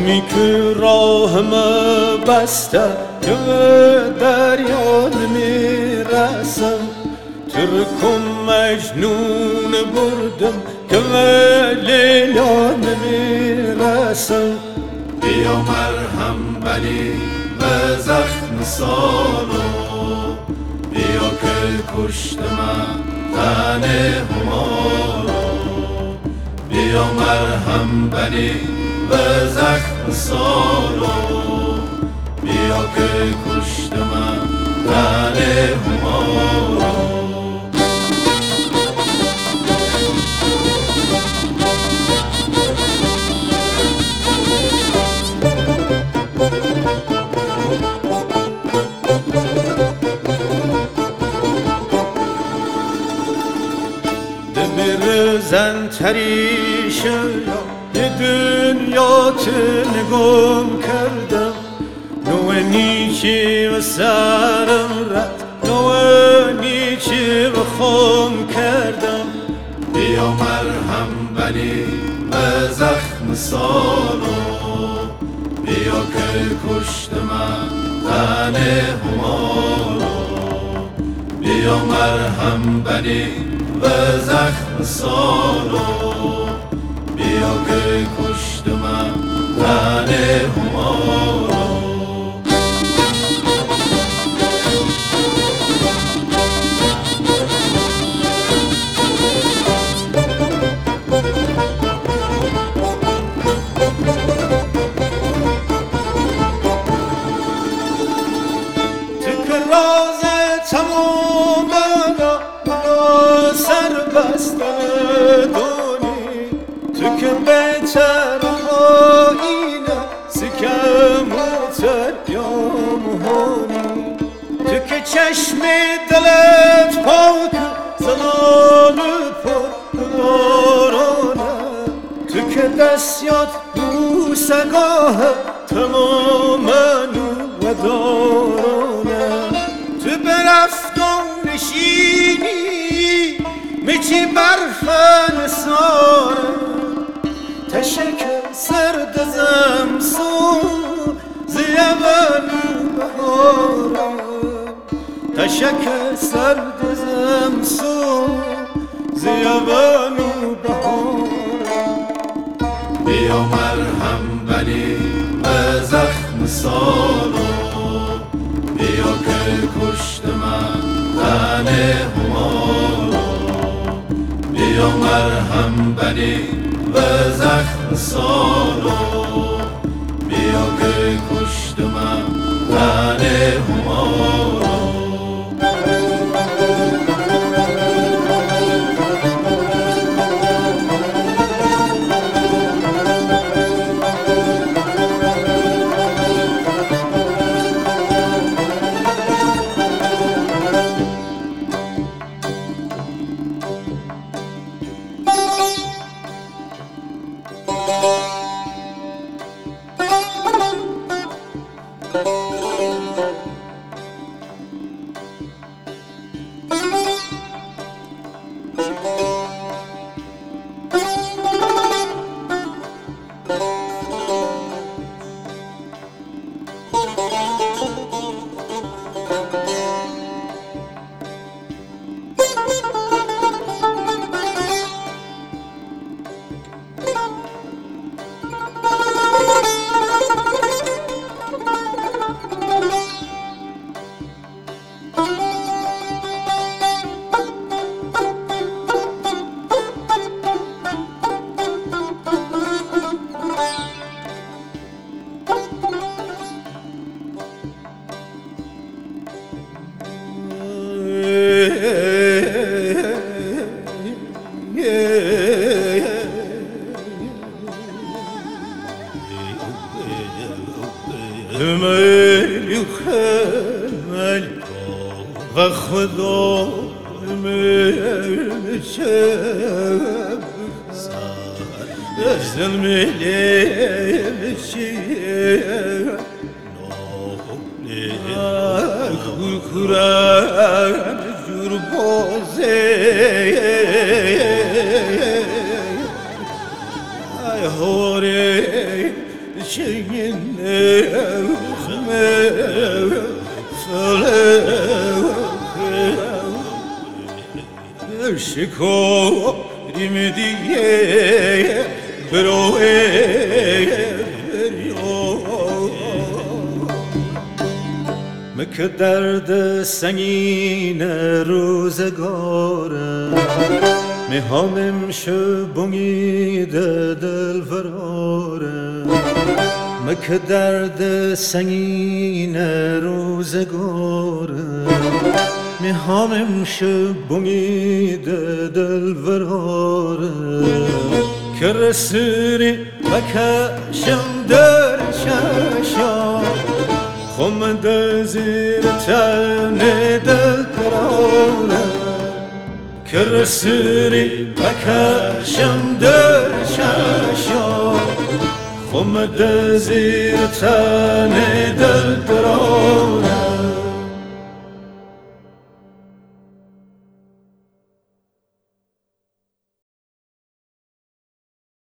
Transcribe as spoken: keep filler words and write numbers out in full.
جامی که راهم بسته که دریا نمیرسم ترکم مجنون بردم که لیلا نمیرسم بیا مرهم بری و زخم سالو بیا که کشتم تن همارو بیا مرهم بری و زخم سالو بیا که کشتم تن همارو زن تریشه یه دنیا تنگم کردم نوع نیچی و سرم رد نوع نیچی و خم کردم بیا مرهم بری و زخم سالو بیا که کشتم تن همارو بیا مرهم بری و زخم سالو بیا که کشتم تن همارو تکراز تمام دونی تو که بهتر آینه سکم و تریام هونی تو که چشم دلت پاک زلال پر بارانه تو که دستیات بوسگاه تمام و دارانه تو برفت و نشینی میچی برفن ساره تشک سرد زمسو زیبن بهاره تشک سرد زمسو زیبن بهاره بیا مرهم بری و زخم سالو بیا که کشتم تن همارو بیا مرهم بری و زخم سالو بیا که کشتم تن همارو و خدا میشم سر میشم kurkuran jurboze ay hore çingine me شکو دیمیدیه بروه مکه درد سنگین روزگاره میهامم شو بونیده دل فراره مکه درد سنگین روزگاره میهامم شو بونیده دل فراره که رسیری بکشم در چشم خم دزیر تن دل قراره که رسیری بکشم در چشم خم دزیر تن دل قراره